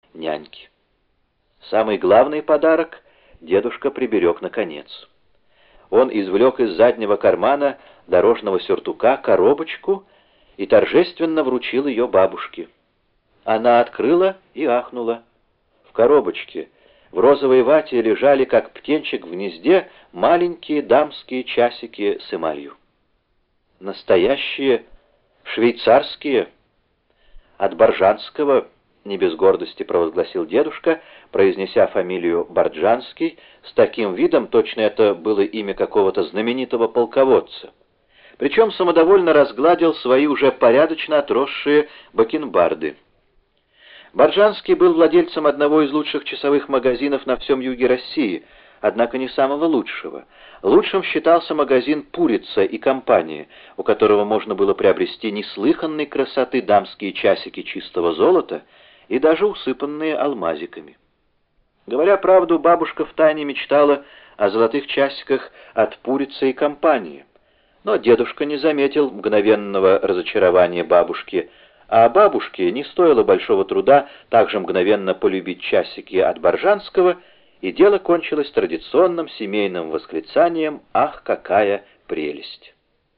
няньки. Самый главный подарок дедушка приберег наконец. Он извлек из заднего кармана дорожного сюртука коробочку и торжественно вручил ее бабушке. Она открыла и ахнула. В коробочке в розовой вате лежали, как птенчик в гнезде, маленькие дамские часики с эмалью. Настоящие, швейцарские, от Боржанского, не без гордости провозгласил дедушка, произнеся фамилию Борджанский, с таким видом, точно это было имя какого-то знаменитого полководца. Причем самодовольно разгладил свои уже порядочно отросшие бакенбарды. Борджанский был владельцем одного из лучших часовых магазинов на всем юге России, однако не самого лучшего. Лучшим считался магазин «Пурица и компания», у которого можно было приобрести неслыханной красоты дамские часики чистого золота и даже усыпанные алмазиками. Говоря правду, бабушка втайне мечтала о золотых часиках от «Пурица и компании». Но дедушка не заметил мгновенного разочарования бабушки, а бабушке не стоило большого труда также мгновенно полюбить часики от Боржанского, и дело кончилось традиционным семейным восклицанием «Ах, какая прелесть!».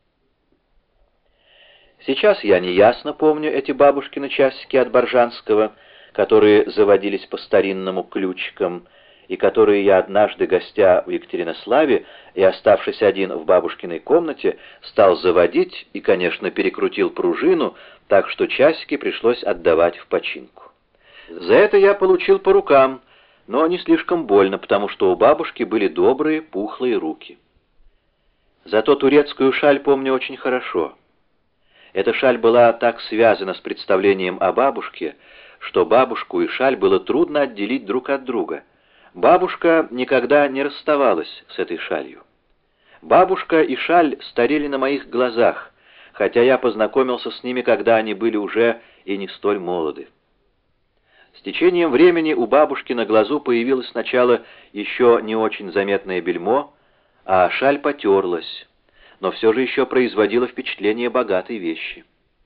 Сейчас я неясно помню эти бабушкины часики от Боржанского, которые заводились по старинному ключикам, и которые я однажды, гостя в Екатеринославе и оставшись один в бабушкиной комнате, стал заводить и, конечно, перекрутил пружину, так что часики пришлось отдавать в починку. За это я получил по рукам, но не слишком больно, потому что у бабушки были добрые, пухлые руки. Зато турецкую шаль помню очень хорошо. Эта шаль была так связана с представлением о бабушке, что бабушку и шаль было трудно отделить друг от друга. Бабушка никогда не расставалась с этой шалью. Бабушка и шаль старели на моих глазах, хотя я познакомился с ними, когда они были уже и не столь молоды. С течением времени у бабушки на глазу появилось сначала еще не очень заметное бельмо, а шаль потерлась, но все же еще производила впечатление богатой вещи.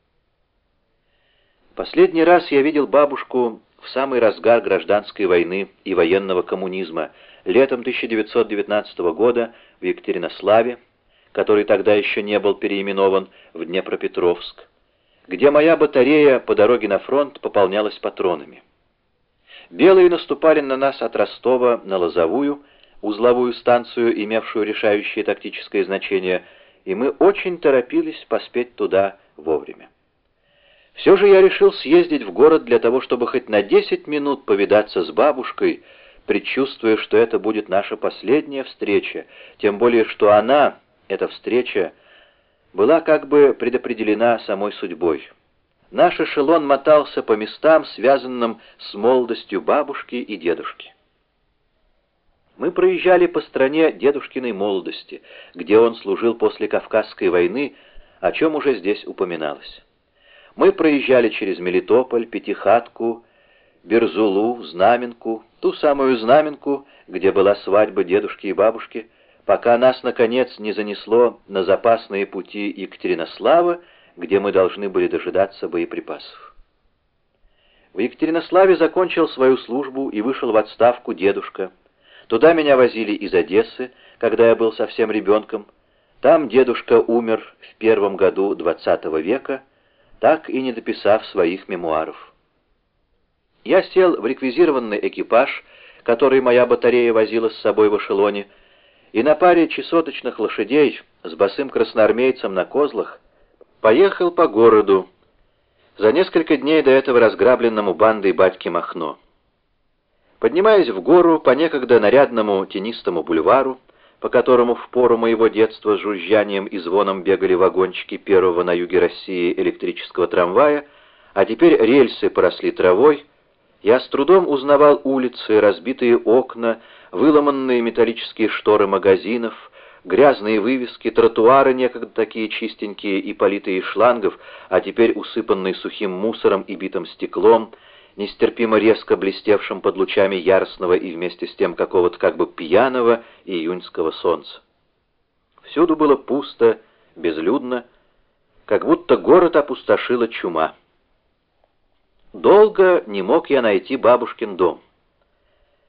Последний раз я видел бабушку в самый разгар гражданской войны и военного коммунизма, летом 1919 года в Екатеринославе, который тогда еще не был переименован в Днепропетровск, где моя батарея по дороге на фронт пополнялась патронами. Белые наступали на нас от Ростова на Лозовую, узловую станцию, имевшую решающее тактическое значение, и мы очень торопились поспеть туда вовремя. Все же я решил съездить в город для того, чтобы хоть на 10 минут повидаться с бабушкой, предчувствуя, что это будет наша последняя встреча, тем более, что она, эта встреча, была как бы предопределена самой судьбой. Наш эшелон мотался по местам, связанным с молодостью бабушки и дедушки. Мы проезжали по стране дедушкиной молодости, где он служил после Кавказской войны, о чем уже здесь упоминалось. Мы проезжали через Мелитополь, Пятихатку, Берзулу, Знаменку, ту самую Знаменку, где была свадьба дедушки и бабушки, пока нас, наконец, не занесло на запасные пути Екатеринослава, где мы должны были дожидаться боеприпасов. В Екатеринославе закончил свою службу и вышел в отставку дедушка. Туда меня возили из Одессы, когда я был совсем ребенком. Там дедушка умер в первом году XX века, так и не дописав своих мемуаров. Я сел в реквизированный экипаж, который моя батарея возила с собой в эшелоне, и на паре чесоточных лошадей с босым красноармейцем на козлах поехал по городу, за несколько дней до этого разграбленному бандой батьки Махно. Поднимаясь в гору по некогда нарядному тенистому бульвару, по которому в пору моего детства с жужжанием и звоном бегали вагончики первого на юге России электрического трамвая, а теперь рельсы поросли травой, я с трудом узнавал улицы, разбитые окна, выломанные металлические шторы магазинов, грязные вывески, тротуары, некогда такие чистенькие и политые из шлангов, а теперь усыпанные сухим мусором и битым стеклом, нестерпимо резко блестевшим под лучами яростного и вместе с тем какого-то как бы пьяного июньского солнца. Всюду было пусто, безлюдно, как будто город опустошила чума. Долго не мог я найти бабушкин дом.